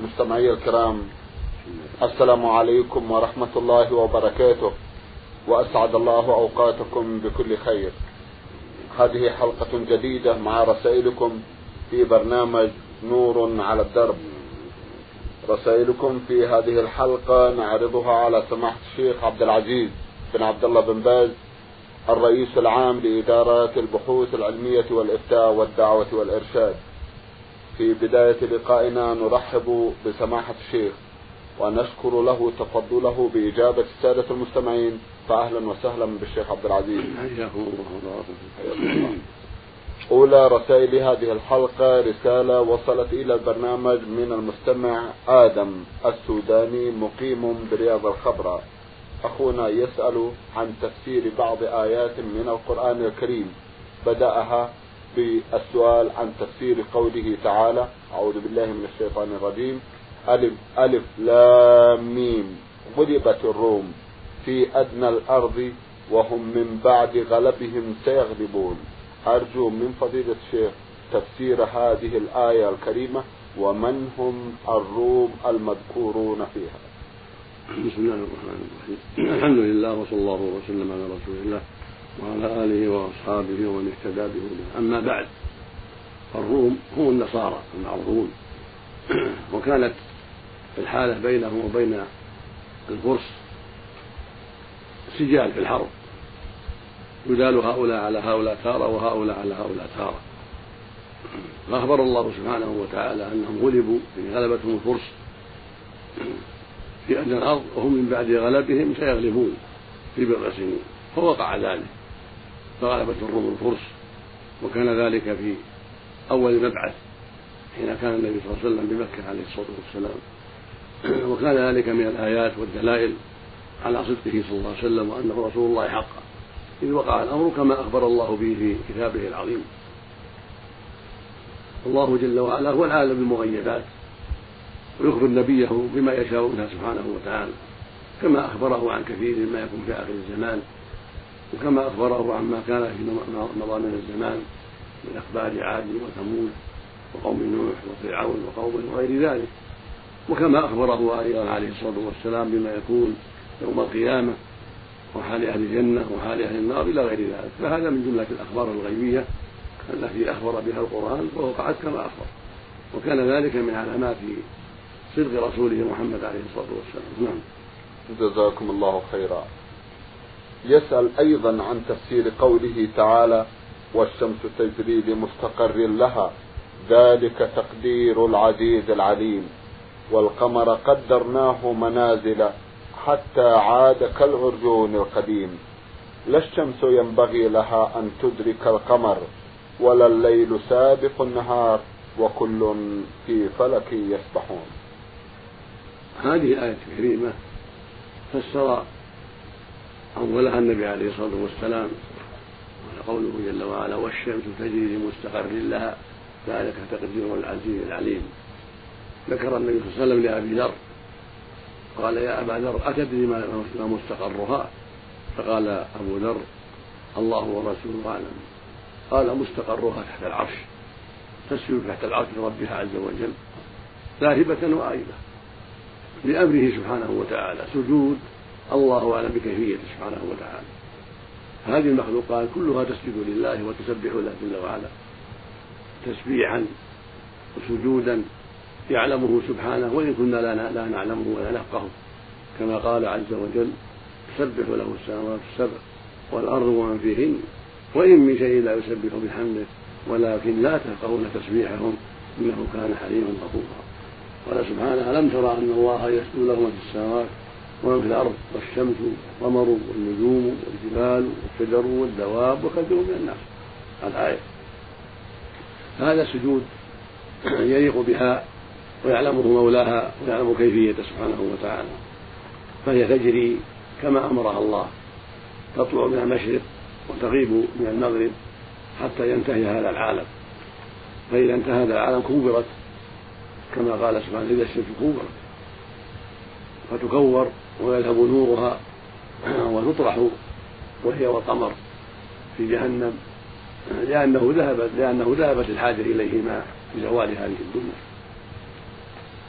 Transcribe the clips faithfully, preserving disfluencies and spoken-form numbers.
مستمعي الكرام، السلام عليكم ورحمة الله وبركاته، وأسعد الله أوقاتكم بكل خير. هذه حلقة جديدة مع رسائلكم في برنامج نور على الدرب. رسائلكم في هذه الحلقة نعرضها على سماحة الشيخ عبد العزيز بن عبد الله بن باز، الرئيس العام لإدارات البحوث العلمية والإفتاء والدعوة والإرشاد. في بداية لقائنا نرحب بسماحة الشيخ ونشكر له تفضله بإجابة السادة المستمعين، فأهلا وسهلا بالشيخ عبد العزيز. أولى رسائل هذه الحلقة رسالة وصلت إلى البرنامج من المستمع آدم السوداني مقيم برياض الخبرة. أخونا يسأل عن تفسير بعض آيات من القرآن الكريم، بدأها بالسؤال عن تفسير قوله تعالى: أعوذ بالله من الشيطان الرجيم، ألف, ألف لام ميم غلبت الروم في أدنى الأرض وهم من بعد غلبهم سيغلبون. أرجو من فضيلة الشيخ تفسير هذه الآية الكريمة، ومن هم الروم المذكورون فيها. بسم الله الرحمن الرحيم. الحمد لله وصلى الله وسلم على رسول الله وعلى آله وأصحابه ومن اهتدى بهداه. أما بعد، الروم هم النصارى المعروفون، وكانت الحالة بينهم وبين الفرس سجال في الحرب، يدال هؤلاء على هؤلاء تارة وهؤلاء على هؤلاء تارة. فأخبر الله سبحانه وتعالى أنهم غلبوا من غلبتهم الفرس في أدنى الأرض وهم من بعد غلبهم سيغلبون في بضع سنين، فوقع ذلك فغلبت الروم الفرس. وكان ذلك في أول مبعث حين كان النبي صلى الله عليه وسلم بمكة عليه الصلاة والسلام، وكان ذلك من الآيات والدلائل على صدقه صلى الله عليه وسلم وأنه رسول الله حقا، إذ وقع الأمر كما أخبر الله به في كتابه العظيم. الله جل وعلا هو العالم بالمغيبات، ويخبر نبيه بما يشاء منها سبحانه وتعالى، كما أخبره عن كثير مما يكون في آخر الزمان، وكما أخبره عما كان في مضامن الزمان من أخبار عاد وثمود وقوم نوح وفرعون وقوم وغير ذلك، وكما أخبره أيضا عليه الصلاة والسلام بما يكون يوم القيامة وحال أهل الجنة وحال أهل النار إلى غير ذلك. فهذا من جملة الأخبار الغيبية التي أخبر بها القرآن ووقعت كما أخبر، وكان ذلك من علامات صدق رسوله محمد عليه الصلاة والسلام. نعم. جزاكم الله خيرا. يسأل أيضا عن تفسير قوله تعالى: والشمس تجري لمستقر لها ذلك تقدير العزيز العليم، والقمر قدرناه منازل حتى عاد كالعرجون القديم. لا الشمس ينبغي لها أن تدرك القمر، ولا الليل سابق النهار، وكل في فلك يسبحون. هذه الآية الكريمة فسر أولها النبي عليه الصلاة والسلام قوله جل وعلا: والشمس تجري لمستقر لها ذلك تقدير العزيز العليم. ذكر النبي صلى الله عليه وسلم لأبي ذر قال: يا أبا ذر أتدري ما مستقرها؟ فقال أبو ذر: الله ورسوله أعلم. قال: مستقرها تحت العرش، تسجد تحت العرش لربها عز وجل ذاهبة وآيبة لأمره سبحانه وتعالى، سجود الله أعلم بكيفيته سبحانه وتعالى. هذه المخلوقات كلها تسجد لله وتسبح له جل وعلا تسبيحا وسجودا يعلمه سبحانه، وإن كنا لا نعلمه ولا نفقهه، كما قال عز وجل: تسبح له السماوات السبع والأرض ومن فيهن وإن من شيء لا يسبح بحمده ولكن لا تفقهون تسبيحهم إنه كان حليما غفورا. قال سبحانه: ألم ترى أن الله يسجد له من في السماوات ومن في الأرض والشمس والقمر والنجوم والجبال والشجر والدواب وكثير من الناس. الآية. هذا سجود يليق بها ويعلمه مولاها ويعلم كيفيته سبحانه وتعالى، فهي تجري كما أمرها الله، تطلع من المشرق وتغيب من المغرب حتى ينتهي هذا العالم. فإذا انتهى هذا العالم كورت كما قال سبحانه: إذا الشمس كورت، فتكور ويذهب نورها وتطرح وهي والقمر في جهنم، لأنه ذهبت لأنه ذهبت الحاجة إليهما بزوال هذه الدنيا.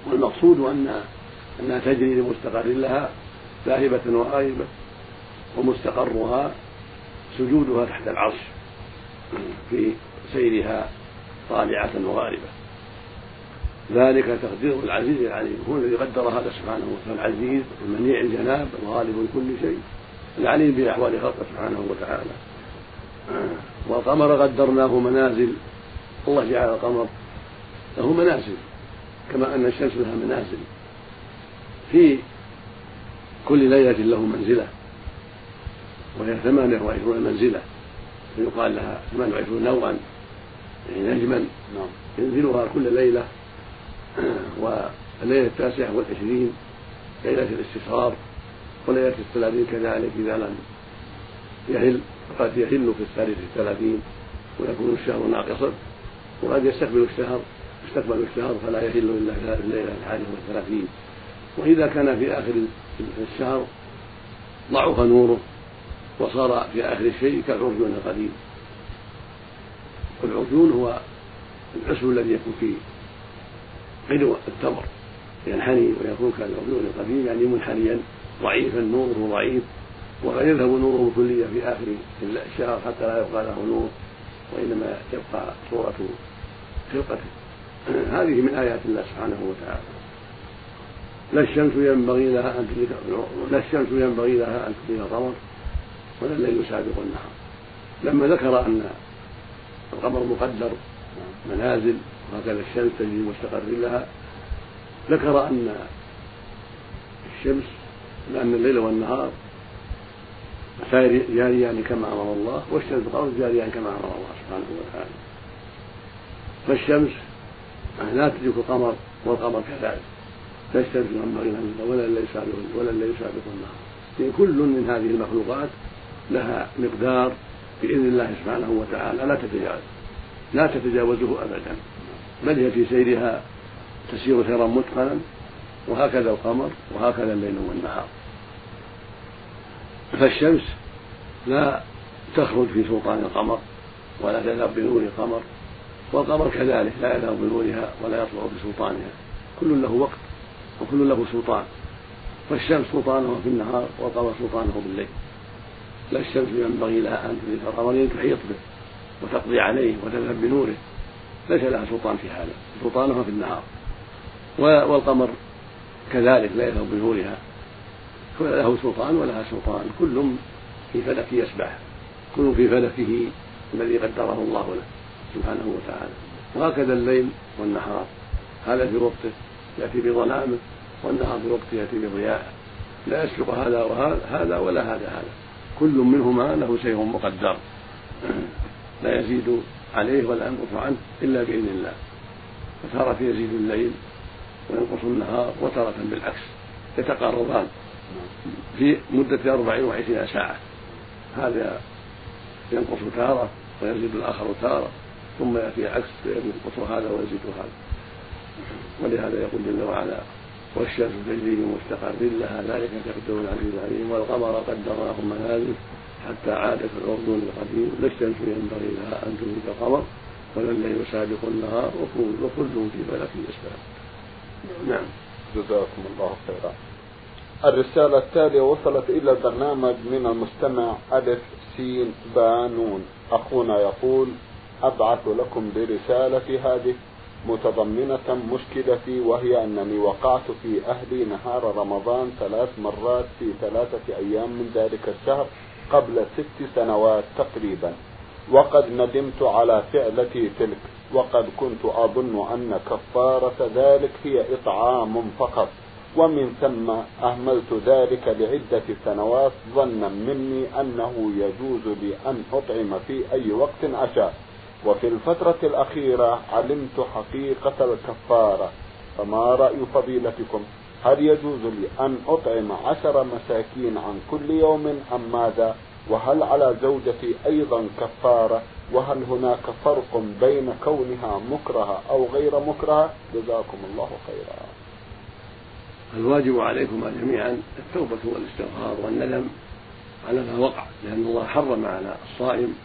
والمقصود أن أنها تجري لمستقر لها ذاهبة وغائبة، ومستقرها سجودها تحت العرش في سيرها طالعة وغاربة. ذلك تقدير العزيز العليم، هو الذي قدر هذا سبحانه وتعالى، العزيز المنيع الجناب الغالب لكل شيء العليم بأحوال خلقه سبحانه وتعالى. والقمر قدرناه منازل، الله جعل القمر له منازل كما أن الشمس لها منازل، في كل ليلة له منزلة، وهي ثمانية وعشرون منزلة، فيقال لها ثمانية وعشرون نوعا يعني نجما ينزلها كل ليلة. والليلة التاسعة والعشرين ليلة الاستشرار، وليلة الثلاثين كذلك إذا لم يهل قد يهل في الثالث الثلاثين ويكون الشهر ناقصا، وقد يستقبل الشهر يستقبل الشهر فلا يهل إلا في الليلة الحادية والثلاثين. وإذا كان في آخر الشهر ضعف نوره وصار في آخر الشيء كالعرجون القديم. والعرجون هو العسل الذي يكون فيه قدوة التمر ينحني ويكون كالعرجون القديم، يعني منحنيا ضعيفا نوره ضعيف، وقد يذهب نوره كليا في آخر الشهر حتى لا يبقى له نور، وإنما يبقى صورة خلقته. هذه من آيات الله سبحانه وتعالى. لا الشمس ينبغي لها أن تدرك لا الشمس ينبغي لها أن تدرك القمر ولا الليل سابق النهار. لما ذكر أن القمر مقدر منازل وهكذا الشمس تجري مستقر لها، ذكر أن الشمس لأن الليل والنهار جاريان كما أمر الله، والشمس والقمر جاريان كما أمر الله سبحانه وتعالى. فالشمس لا تدرك القمر والقمر كذلك، لا الشمس ينبغي لها ولا الليل سابق ولا الليل سابق النهار، لأن كل من هذه المخلوقات لها مقدار بإذن الله سبحانه وتعالى لا تتجاوز لا تتجاوزه أبدا، بل هي في سيرها تسير سيرا متقنا، وهكذا القمر وهكذا الليل والنهار. فالشمس لا تخرج في سلطان القمر ولا تذهب بنور القمر، والقمر كذلك لا يذهب بنورها ولا يطلع بسلطانها، كل له وقت وكل له سلطان. فالشمس سلطانه في النهار والقمر سلطانه بالليل. لا الشمس ينبغي لها أن تدرك القمر لأن تحيط به وتقضي عليه وتذهب بنوره، ليس لها سلطان في هذا، سلطانها في النهار. والقمر كذلك لا يذهب بنورها، له سلطان ولها سلطان، كل في فلك يسبح، كل في فلكه الذي قدره الله له سبحانه وتعالى. وهكذا الليل والنهار، هذا في وقته يأتي بظلامه، والنهار في وقته يأتي بضياءه، لا يسبق هذا وهذا ولا هذا هذا، كل منهما له شيء مقدر لا يزيد عليه ولا ينقص عنه إلا بإذن الله. فتارة يزيد الليل وينقص النهار، وتارة بالعكس يتقاربان في مدة أربع وعشرين ساعة، هذا ينقص تارة ويزيد الآخر تارة، ثم يأتي عكس ينقص هذا ويزيد هذا. ولهذا يقول جل وعلا: والشمس تجري لمستقر لها ذلك تقدير العزيز العليم، والقمر قدرناه منازل حتى عاد كالعرجون القديم، لا الشمس ينبغي لها أن تدرك القمر ولا الليل سابق النهار وكل في فلك يسبحون. نعم. جزاكم الله خيرا. الرسالة التالية وصلت إلى البرنامج من المستمع ألف سين بانون. أخونا يقول: أبعث لكم برسالة هذه متضمنة مشكلتي، وهي أنني وقعت في أهلي نهار رمضان ثلاث مرات في ثلاثة أيام من ذلك الشهر قبل ست سنوات تقريبا، وقد ندمت على فعلتي تلك، وقد كنت أظن أن كفارة ذلك هي إطعام فقط، ومن ثم أهملت ذلك لعدة سنوات ظنا مني أنه يجوز لي أن أطعم في أي وقت أشاء. وفي الفترة الأخيرة علمت حقيقة الكفارة، فما رأي فضيلتكم؟ هل يجوز لي أن أطعم عشر مساكين عن كل يوم أم ماذا؟ وهل على زوجتي أيضا كفارة؟ وهل هناك فرق بين كونها مكرهة أو غير مكرهة؟ جزاكم الله خيرا. الواجب عليكم جميعا التوبة والاستغفار والندم على ما وقع، لأن الله حرم على الصائم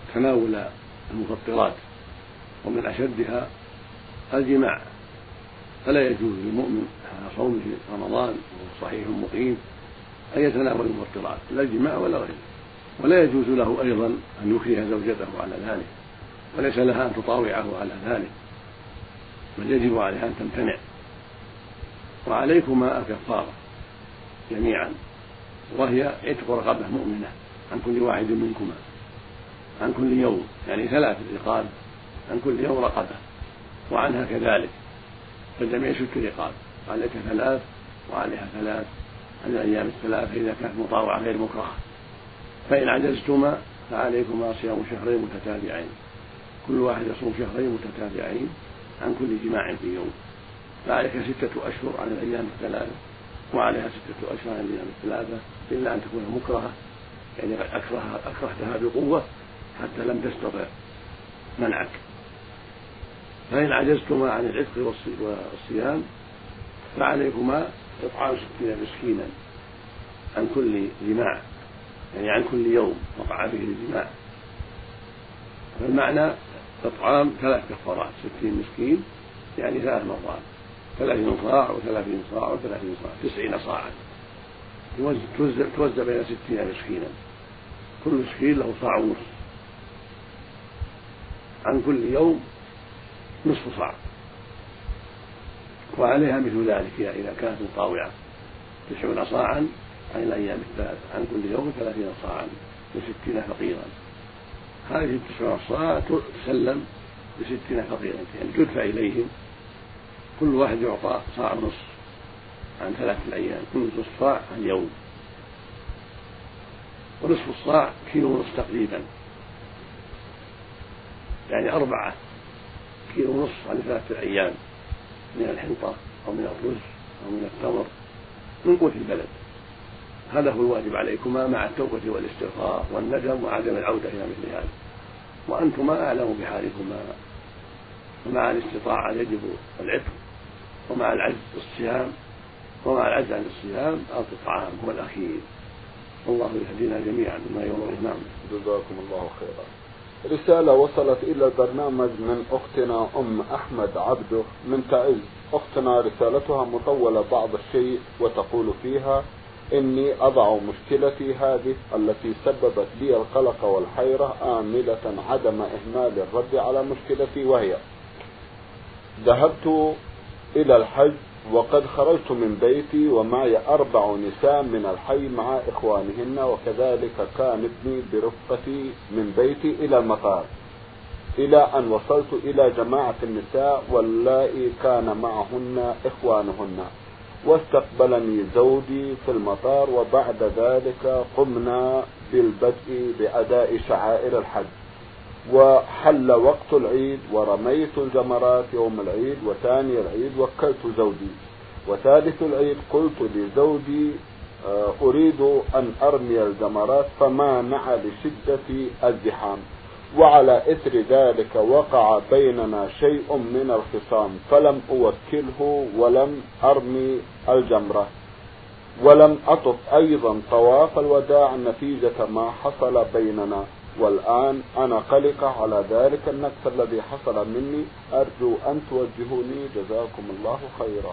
تناول المفطرات، ومن أشدها الجماع، فلا يجوز للمؤمن على صومه رمضان وهو صحيح مقيم أن يتناول المفطرات لا الجماع ولا غيره، ولا يجوز له أيضا أن يكره زوجته على ذلك، وليس لها أن تطاوعه على ذلك، بل يجب عليها أن تمتنع. وعليكما الكفارة جميعا، وهي عتق رقبة مؤمنة عن كل واحد منكما عن كل يوم، يعني ثلاث رقاب عن كل يوم رقبة، وعنها كذلك فالجميع ست رقاب، عليك ثلاث وعليها ثلاث عن الأيام الثلاثة إذا كانت مطاوعة غير مكرهة. فإن عجزتما فعليكما صيام شهرين متتابعين، كل واحد يصوم شهرين متتابعين عن كل جماع في يوم، فعليك ستة أشهر عن الأيام الثلاثة، وعليها ستة أشهر عن الأيام الثلاثة، إلا أن تكون مكرهة، يعني أكره أكرهتها بقوة حتى لم تستطع منعك. فإن عجزتما عن العتق والصيام فعليكما إطعام ستين مسكينا عن كل جماع، يعني عن كل يوم وقع به الجماع. فالمعنى إطعام ثلاث كفارات، ستين مسكين يعني ثلاث مرات، ثلاثين صاع وثلاثين صاع وثلاثين صاع، تسعين صاعا توزع بين ستين مسكينا، كل مسكين له صاع ونصف، عن كل يوم نصف صاع، وعليها مثل ذلك إذا كانت مطاوعة تسعون صاعا عن الأيام الثلاثة، عن كل يوم ثلاثين صاعا لستين فقيرا. هذه التسعون صاع تسلم لستين فقيرا، يعني تدفع إليهم، كل واحد يعطى صاع ونصف عن ثلاثة الأيام، كل نصف صاع عن يوم، ونصف الصاع كيلو ونصف تقريبا، يعني أربعة كيلو ونصف عن ثلاثة الأيام من الحنطة أو من الرز أو من التمر من قوت البلد. هذا هو الواجب عليكما مع التوبة والاستغفار والندم وعدم العودة إلى مثل هذا، وأنتما أعلم بحالكما. ومع الاستطاعة يجب العتق، ومع العجز الصيام، ومع العجز عن الصيام الطعام هو الأخير. الله يهدينا جميعا مما يرضيه. نعم. جزاكم الله خيرا. رسالة وصلت إلى البرنامج من أختنا أم أحمد عبده من تعز. أختنا رسالتها مطولة بعض الشيء، وتقول فيها: إني أضع مشكلتي هذه التي سببت لي القلق والحيرة آملة عدم إهمال الرد على مشكلتي، وهي: ذهبت إلى الحج وقد خرجت من بيتي ومعي أربع نساء من الحي مع إخوانهن، وكذلك كان ابني برفقتي من بيتي إلى المطار، إلى أن وصلت إلى جماعة النساء واللائي كان معهن إخوانهن، واستقبلني زوجي في المطار، وبعد ذلك قمنا بالبدء بأداء شعائر الحج، وحل وقت العيد ورميت الجمرات يوم العيد، وثاني العيد وكلت زوجي، وثالث العيد قلت لزوجي أريد أن أرمي الجمرات فمانع لشدة الزحام، وعلى إثر ذلك وقع بيننا شيء من الخصام، فلم أوكله ولم أرمي الجمرة ولم أطف أيضا طواف الوداع نتيجة ما حصل بيننا، والآن أنا قلقة على ذلك النكس الذي حصل مني، أرجو أن توجهوني جزاكم الله خيرا.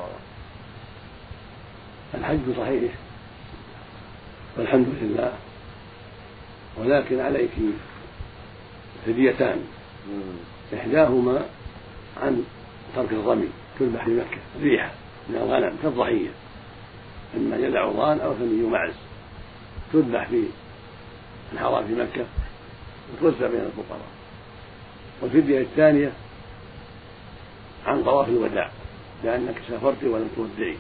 الحج صحيح والحمد لله، ولكن عليك هديتان، إحداهما عن ترك الرمي، تذبح في مكة ذبيحة من الغنم كالضحية، إما جذع ضان أو ثني معز، تذبح في الحرام في مكة وتوزع بين الفقراء. والفدية الثانية عن طواف الوداع، لأنك سافرت ولم تودعي.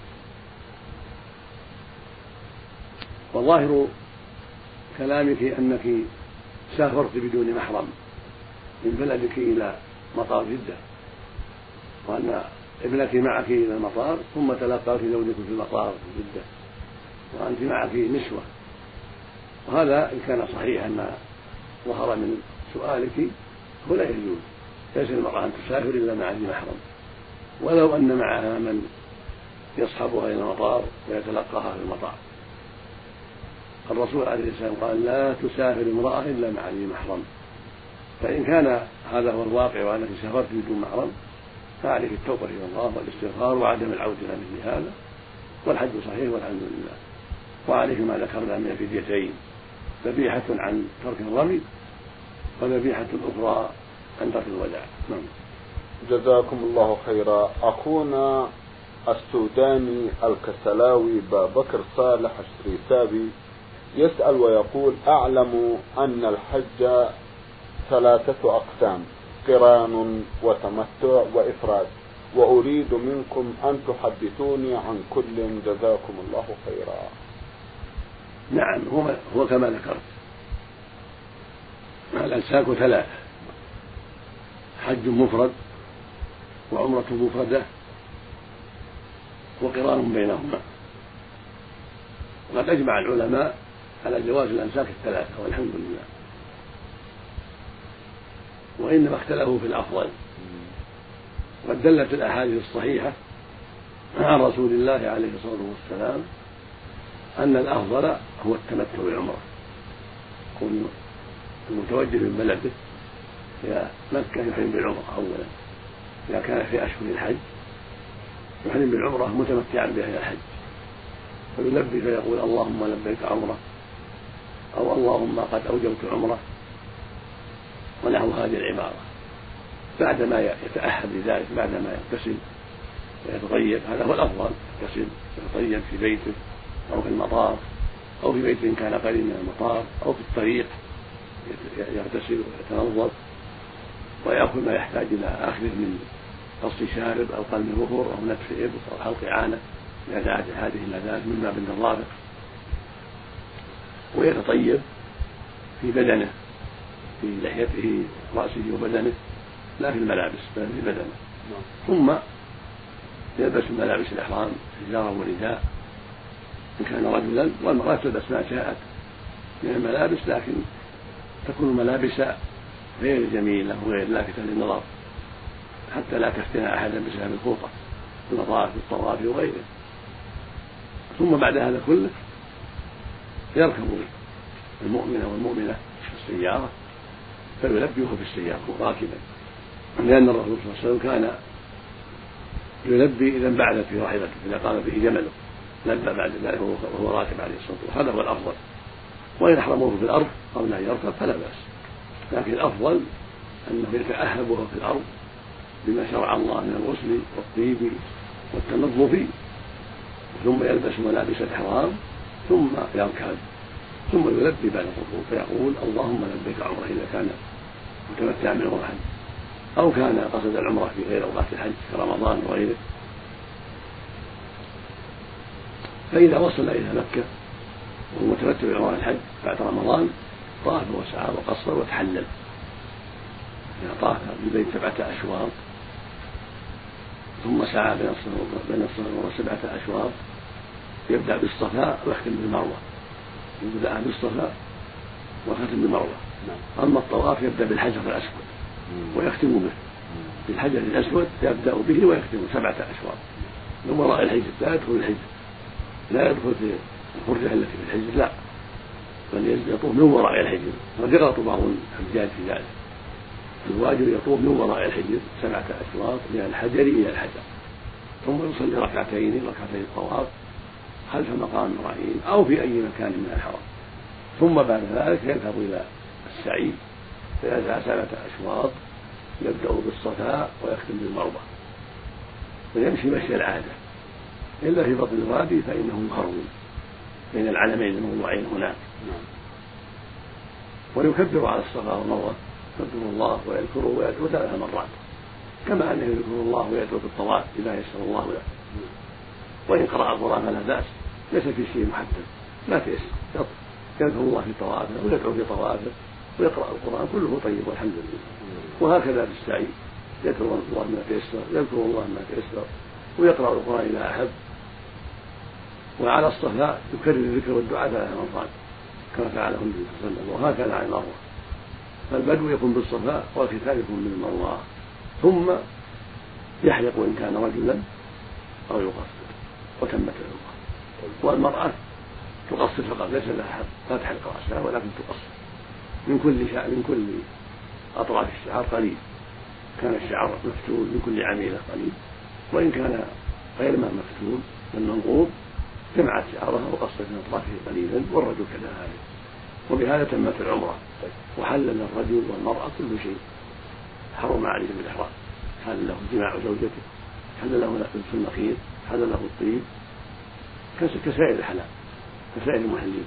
وظاهر كلامك أنك سافرت بدون محرم من بلدك إلى مطار جدة، وأن ابنك معك إلى المطار، ثم تلقاك زوجك في المطار في جدة وأنت معك نسوة. وهذا إن كان صحيحا ما ظهر من سؤالك فلا يجوز، ليس المرأة أن تسافر إلا مع ذي محرم، ولو أن معها من يصحبها إلى المطار ويتلقاها في المطار. الرسول عليه السلام قال: لا تسافر امرأة إلا مع ذي محرم. فإن كان هذا هو الواقع وأنك سافرت بدون محرم فعليه التوبة إلى الله والاستغفار وعدم العودة إلى مثل هذا، والحج صحيح والحمد لله. وعليه ما ذكرنا من الفديتين، ذبيحة عن ترك الرمي وذبيحة أخرى عن ترك الوداع. نعم. جزاكم الله خيرا. أخونا السوداني الكسلاوي بكر صالح الشريسابي يسأل ويقول: أعلم أن الحج ثلاثة أقسام: قران وتمتع وإفراد، وأريد منكم أن تحدثوني عن كل، جزاكم الله خيرا. نعم، هو, هو كما ذكرت، الأنساك ثلاثة: حج مفرد وعمرة مفردة وقران بينهما. وقد أجمع العلماء على جواز الأنساك الثلاثة والحمد لله، وإنما اختلفوا في الأفضل. وقد دلت الأحاديث الصحيحة عن رسول الله عليه الصلاة والسلام أن الأفضل هو التمتع بالعمرة، يكون المتوجه من بلده إلى مكة يحرم بالعمرة أولا، إذا كان في أشهر الحج يحرم بالعمرة متمتعا بها إلى الحج، فيلبي فيقول: اللهم لبيك عمرة، أو اللهم قد أوجبت عمرة، ونحو هذه العبارة، بعدما يتأهب لذلك، بعدما يغتسل ويتطيب. هذا هو الأفضل، يغتسل ويتطيب في بيته أو في المطار، أو في بيت كان قريب من المطار، أو في الطريق يغتسل ويتنظف ويأخذ ما يحتاج إلى أخذه من قص شارب أو قلم ظهر أو نتف إبط أو حلق عانة إذا دعت هذه إلى ذلك من باب النظافة، ويتطيب في بدنه، في لحيته رأسه وبدنه، لا في الملابس بل في بدنه. ثم يلبس ملابس الإحرام حجارة ورداء إن كان رجلا، والمرأة تلبس ما شاءت من الملابس، لكن تكون ملابس غير جميلة وغير لافتة للنظر حتى لا تفتن أحدا بسبب الخوطة في المطاف في الطواف وغيره. ثم بعد هذا كله يركب المؤمن والمؤمنة في السيارة فيلبيه في السيارة راكبا، لأن الرسول صلى الله عليه وسلم كان يلبي إذا انبعثت في راحلته، إذا قام به جمله لبى بعد ذلك وهو راكب عليه الصلاة والسلام. هذا هو الأفضل. وإن أحرموه في الأرض قبل أن يركب فلا بأس، لكن الأفضل أنه يتأهب وهو في الأرض بما شرع الله من الغسل والطيب والتنظف، ثم يلبس ملابس الإحرام ثم يركب، ثم يلبي بعد الركوب فيقول: اللهم لبيك عمرة، إذا كان متمتعا من الحج أو كان قصد العمرة في غير أوقات الحج كرمضان وغيره. فإذا وصل إلى مكة وهو متمتع بعمرة الحج بعد رمضان طاف وسعى وقصر وتحلل. إذا طاف بالبيت سبعة أشواط ثم سعى بين الصفا والمروة سبعة أشواط، يبدأ بالصفا ويختم بالمروة، يبدأ بالصفا ويختم بالمروة. أما الطواف يبدأ بالحجر الأسود ويختم به، بالحجر الأسود يبدأ به ويختم سبعة أشواط من وراء الحجر، لا يدخل الحجر، لا يدخل في الخرجة التي في الحجر، لا، بل يطوف من وراء الحجر. قد يغلط بعض الحجاج في ذلك، الواجب يطوف من وراء الحجر سبعة أشواط من الحجر إلى الحجر، ثم يصلي ركعتين ركعتين الطواف خلف مقام إبراهيم أو في أي مكان من الحرم، ثم بعد ذلك يذهب إلى السعي فيسعى سبعة أشواط، يبدأ بالصفا ويختم بالمروة ويمشي مشي العادة، إلا في بطن الوادي فإنه يخرج بين العلمين الموضوعين هناك، ويكبر على الصفا والمروة، يذكر الله ويذكره ويدعو ثلاث مرات، كما أنه يذكر الله ويدعو بالطواف إذا يسر الله له. وإن قرأ القرآن فلا بأس، ليس في شيء محدد، ما في اسم، يذكر الله في طوافه ويدعو في طوافه ويقرأ القرآن، كله طيب والحمد لله. وهكذا في السعي يذكر الله ما تيسر، يذكر الله ما تيسر ويقرأ القرآن إذا أحب. وعلى الصفا يكرر الذكر والدعاء ثلاث مرات كما فعله النبي صلى الله عليه وسلم، وهكذا على المروة. فالبدو يكون بالصفا والختان يكون بالمروة، ثم يحلق إن كان رجلا أو يقصر وتمت العمرة. والمرأة تقصر فقط، ليس لها لا تحلق رأسها ولكن تقصر من كل شعر من كل أطراف الشعر قليل، كان الشعر مفتول بكل عميلة قليل، وإن كان غير ما مفتول والمنقوض جمعت شعرها وقصت من أطرافه قليلا، والرجل كذلك. وبهذا تمت العمرة، وحلل الرجل والمرأة كل شيء حرم عليه بالإحرام. حل له جماع زوجته، حل له لبس النخيل، حل له الطيب كسائر الحلال كسائر المحلين.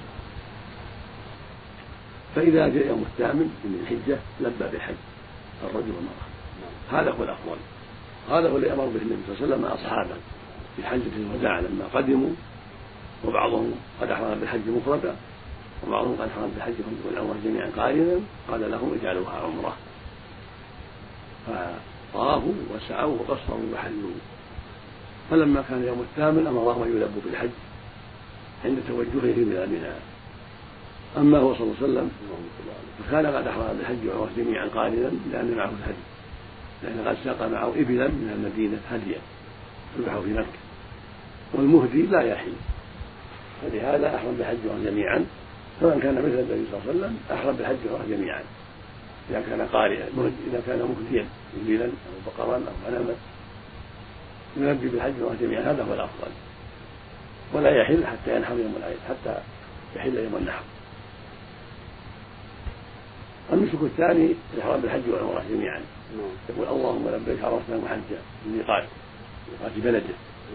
فإذا جاء يوم الثامن من الحجة لبى بالحج الرجل والمرأة، هذا هو الأفضل، هذا هو اللي أمر به النبي صلى الله عليه وسلم أصحابه في حجة الوداع لما قدموا، وبعضهم قد أحرم بالحج مفردا وبعضهم قد أحرم بالحج والعمرة جميعا قارنا، قال لهم اجعلوها عمرة، فطافوا وسعوا وقصروا وحلوا. فلما كان يوم الثامن أمر الله أن يلبوا بالحج عند توجهه إلى منى. أما هو صلى الله عليه وسلم فكان قد أحرم بالحج والعمرة جميعا قارنا لأن معه الهدي، لأن قد ساق معه إبلا من المدينة هديا تذبح في مكة، والمهدي لا يحل، فلهذا أحرم بالحج والعمرة جميعا. فمن كان مثل النبي صلى الله عليه وسلم أحرم بالحج والعمرة جميعا إذا كان قارئا، إذا كان مهديا إبلا أو بقرا أو غنما يلبي بالحج والعمرة جميعا، هذا هو الأفضل، ولا يحل حتى ينحر يوم العيد، حتى يحل يوم النحر. النسك الثاني الإحرام بالحج والعمرة جميعا، يقول اللهم لبيك عرفنا وحجا من ميقات ميقات بلده،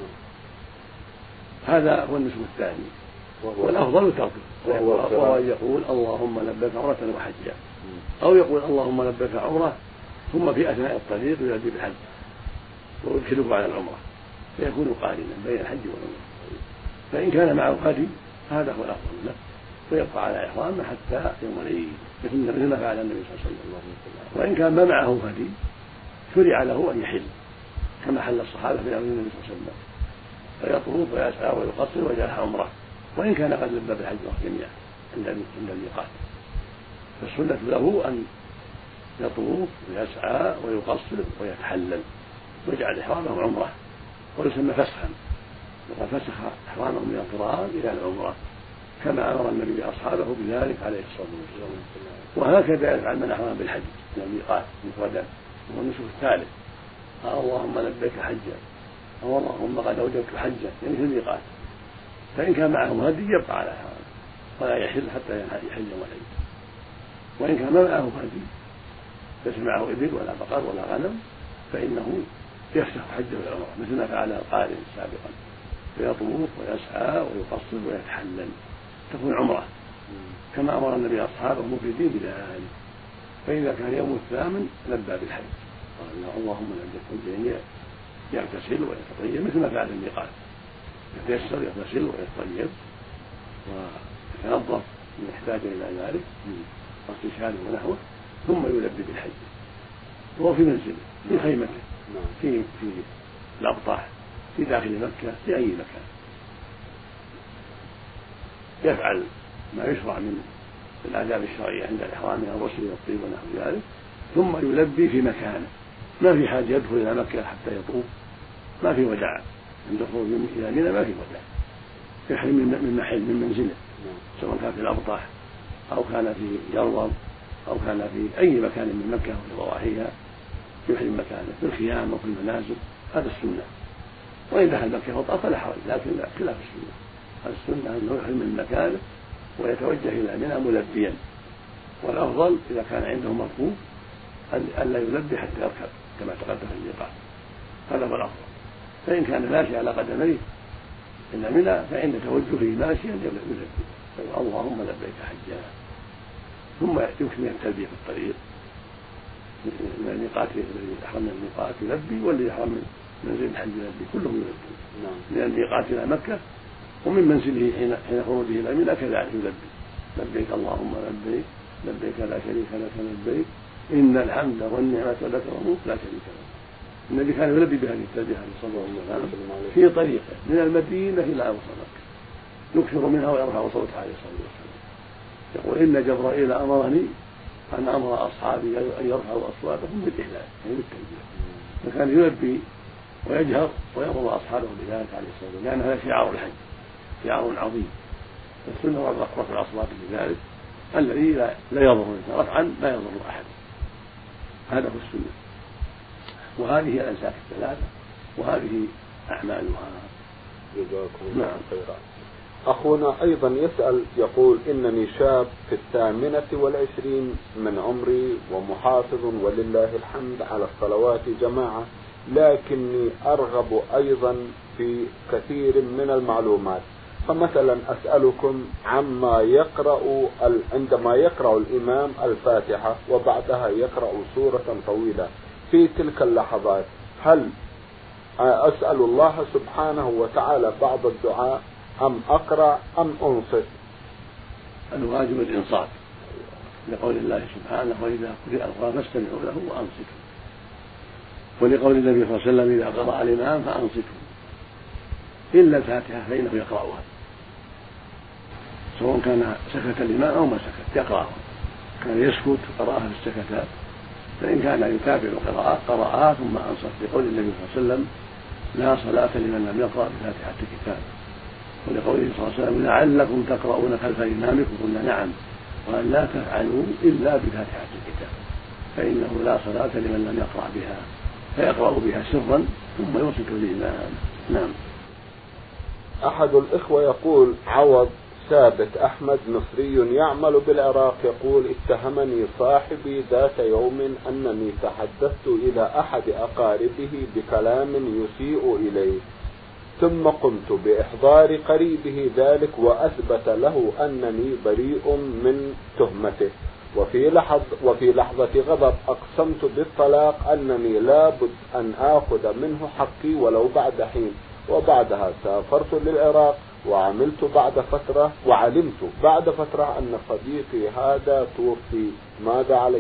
هذا هو النسك الثاني، والأفضل تركه، وهو يقول اللهم لبيك عمرة وحجا، أو يقول اللهم لبيك عمرة ثم في أثناء الطريق يلبي بالحج ويدخله على العمرة فيكون قارنا بين الحج والعمرة. فإن كان معه هدي هذا هو الأفضل له، ويبقى على إحرامه حتى يوم العيد مثل ما فعل النبي صلى الله عليه وسلم. وإن كان ما معه هدي شرع له أن يحل كما حل الصحابة في أمر النبي صلى الله عليه وسلم، فيطوف ويسعى ويقصر ويجعلها عمرة، وإن كان قد لبى بالحج جميعا عند الميقات. فالسنة له أن يطوف ويسعى ويقصر ويتحلل ويجعل إحرامه عمرة، ويسمى فسخا، وقد فسخ إحرامه من القران إلى العمرة كما أمر النبي أصحابه بذلك عليه الصلاة والسلام. وهكذا يفعل من أحرم بالحج من الميقات مفردا، وهو النسك الثالث، اللهم لبيك حجا أو اللهم قد أوجبت حجا يعني في الميقات. فإن كان معه هدي يبقى على إحرامه ولا يحل حتى يحل يوم العيد، وإن كان ما معه هدي ليس معه إبل ولا بقر ولا غنم فإنه يفسخ حجه والعمرة مثل ما فعل القارن سابقا، فيطوف ويسعى ويقصر ويتحلل تكون عمرة كما أمر النبي أصحابه مفردين بذلك. فإذا كان يوم الثامن لبى بالحج قال اللهم لبيك حجا، يغتسل ويتطيب مثل ما فعل الميقات، يتيسر يغتسل ويتطيب ويتنظف من يحتاج إلى ذلك من غسل شعره ونحوه، ثم يلبي بالحج وهو في منزله في خيمته في في الأبطاح في داخل مكة في أي مكان، يفعل ما يشرع من الآداب الشرعية عند الإحرام من الغسل والطيب ونحو ذلك، ثم يلبي في مكانه، ما في حاجة يدخل إلى مكة حتى يطوف، ما في وداع عند الخروج إلى منى، ما في وداع، يحرم من محل من منزله سواء كان في الأبطاح أو كان في جرب أو كان في أي مكان من مكة وفي ضواحيها، يحرم مكانه في الخيام وفي المنازل، هذا السنة. وإن دخل مكة وطاف فلا حرج، لكن خلاف السنة، السنة أنه يحرم من مكانه ويتوجه إلى منى ملبيا، والأفضل إذا كان عنده مركوب ألا يلبي حتى يركب كما تقدم في الميقات، هذا هو الأفضل. فإن كان ماشي على قدميه إلى منى فإن توجهه ماشيا يلبي، اللهم لبيك حجا، ثم يكمل التلبية في الطريق من الميقات الذي يحرم من الميقات يلبي، والذي يحرم من منزل الحج يلبي، كلهم يلبي من الميقات إلى مكة، ومن منزله حين حين خروجه إلى منى كذلك يلبي لبيك اللهم لبيك لبيك لا شريك لك لبيك إن الحمد والنعمة لك والملك لا شريك لك. النبي كان يلبي بهذه التلبية صلى الله عليه وسلم في طريقه من المدينة إلى أقصى مكة، يكثر منها ويرفع صوته عليه الصلاة والسلام، يقول إن جبرائيل أمرني أن أمر أصحابي أن يرفعوا أصواتهم بالإهلال يعني بالتلبية، فكان يلبي ويجهر ويأمر أصحابه بذلك عليه الصلاة والسلام، لأن هذا شعار الحج شعار عظيم. السنة رفع الأصوات بذلك الذي لا يضر رفعا لا يضر أحد، هذا هو السنة. وهذه الأنساك الثلاثة وهذه أعمالها. جزاكم الله خيرا. أخونا أيضا يسأل يقول إنني شاب في الثامنة والعشرين من عمري ومحافظ ولله الحمد على الصلوات جماعة، لكني أرغب أيضا في كثير من المعلومات. فمثلا أسألكم عما يقرأ عندما يقرأ الإمام الفاتحة وبعدها يقرأ سورة طويلة، في تلك اللحظات هل أسأل الله سبحانه وتعالى بعض الدعاء أم أقرأ أم أنصت؟ الواجب الإنصات لقول الله سبحانه وإذا قرئ القرآن فاستمعوا له وأنصتوا، ولقول النبي صلى الله عليه وسلم إذا قرأ الإمام فأنصتوا، إلا الفاتحة فإنه يقرأها سواء كان سكت الإمام أو ما سكت يقرأها، كان يسكت قرأها في السكتات، فإن كان يتابع القراءات قرأها ثم أنصت، لقول النبي صلى الله عليه وسلم لا صلاة لمن لم يقرأ بفاتحة الكتاب، ولقوله صلى الله عليه وسلم لعلكم تقرؤون خلف إمامكم، قلنا نعم، وأن لا تفعلوا إلا بفاتحة الكتاب فإنه لا صلاة لمن لم يقرأ بها، فيقرأ بها سرا ثم ينصت الإمام. نعم. أحد الإخوة يقول عوض ثابت أحمد مصري يعمل بالعراق يقول اتهمني صاحبي ذات يوم أنني تحدثت إلى أحد أقاربه بكلام يسيء إليه، ثم قمت بإحضار قريبه ذلك وأثبت له أنني بريء من تهمته، وفي لحظة, وفي لحظة غضب أقسمت بالطلاق أنني لابد أن آخذ منه حقي ولو بعد حين، وبعدها سافرت للعراق وعملت بعد فترة وعلمت بعد فترة أن صديقي هذا توفي، ماذا علي؟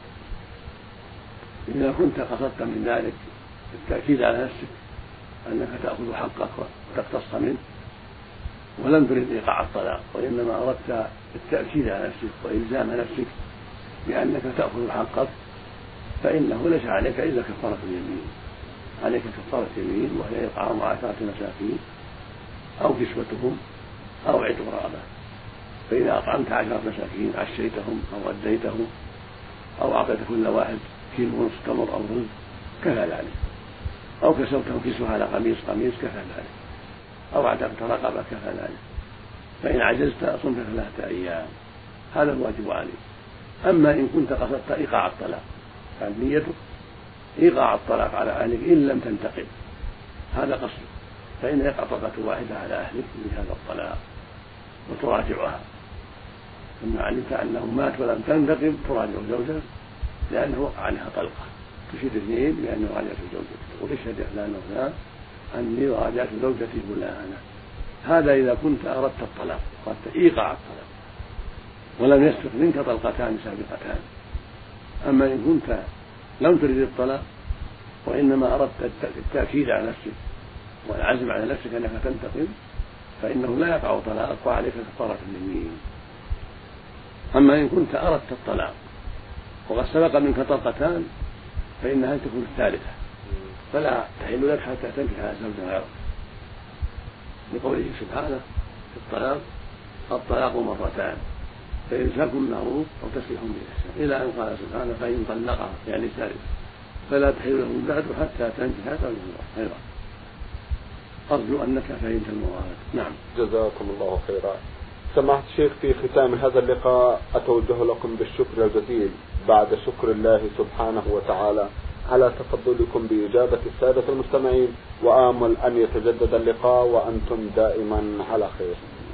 إذا كنت قصدت من ذلك التأكيد على نفسك أنك تأخذ حقك وتقتص منه ولم ترد إيقاع الطلاق، وإنما أردت التأكيد على نفسك وإلزام نفسك بأنك تأخذ حقك، فإنه ليس عليك إلا كفارة اليمين، عليك كفارة اليمين وهي إطعام عشرة مساكين أو كسوتهم أو عتق رقبة، فإذا أطعمت عشرة مساكين عشيتهم أو غديتهم أو أعطيت كل واحد كيلو ونصف تمر أو رز كفى ذلك، أو كسوتهم كسوة على قميص قميص كفى ذلك، أو أعتقت رقبة كفى ذلك، فإن عجزت صمت ثلاثة أيام، هذا الواجب عليك. أما إن كنت قصدت إيقاع الطلاق كان نيتك إيقاع الطلاق على أهلك إن لم تنتقم، هذا قصدك، فإن يقع طلقة واحدة على أهلك بهذا الطلاق وتراجعها، ثم علمت أنه مات ولم تنتقم تراجع زوجك لأنه وقع عليها طلقة، تشهد اثنين بأنه راجعت زوجتك وتشهد فلان وفلان أني راجعت زوجتي فلانة. هذا إذا كنت أردت الطلاق، أردت إيقاع الطلاق ولم يسبق منك طلقتان سابقتان. أما إن كنت لم تريد الطلاق وإنما أردت التأكيد على نفسك والعزم على نفسك أنك تنتقم، فإنه لا يقع طلاق وعليك كفارة اليمين. أما إن كنت أردت الطلاق وقد سبق منك طلقتان فإنها تكون الثالثة، فلا تحل لك حتى تنكح على زوج غيرك، لقوله سبحانه في الطلاق الطلاق مرتان فإمساك بالمعروف أو تسريح بإحسان، إلى أن قال سبحانه فإن طلقها يعني ثالثة فلا تحل له بعد حتى تنكح زوج غيرك. أرجو أنك فهمت المراد. نعم. جزاكم الله خيرا. سماحة الشيخ، في ختام هذا اللقاء أتوجه لكم بالشكر الجزيل بعد شكر الله سبحانه وتعالى على تفضلكم بإجابة السادة المستمعين، وآمل أن يتجدد اللقاء وأنتم دائما على خير.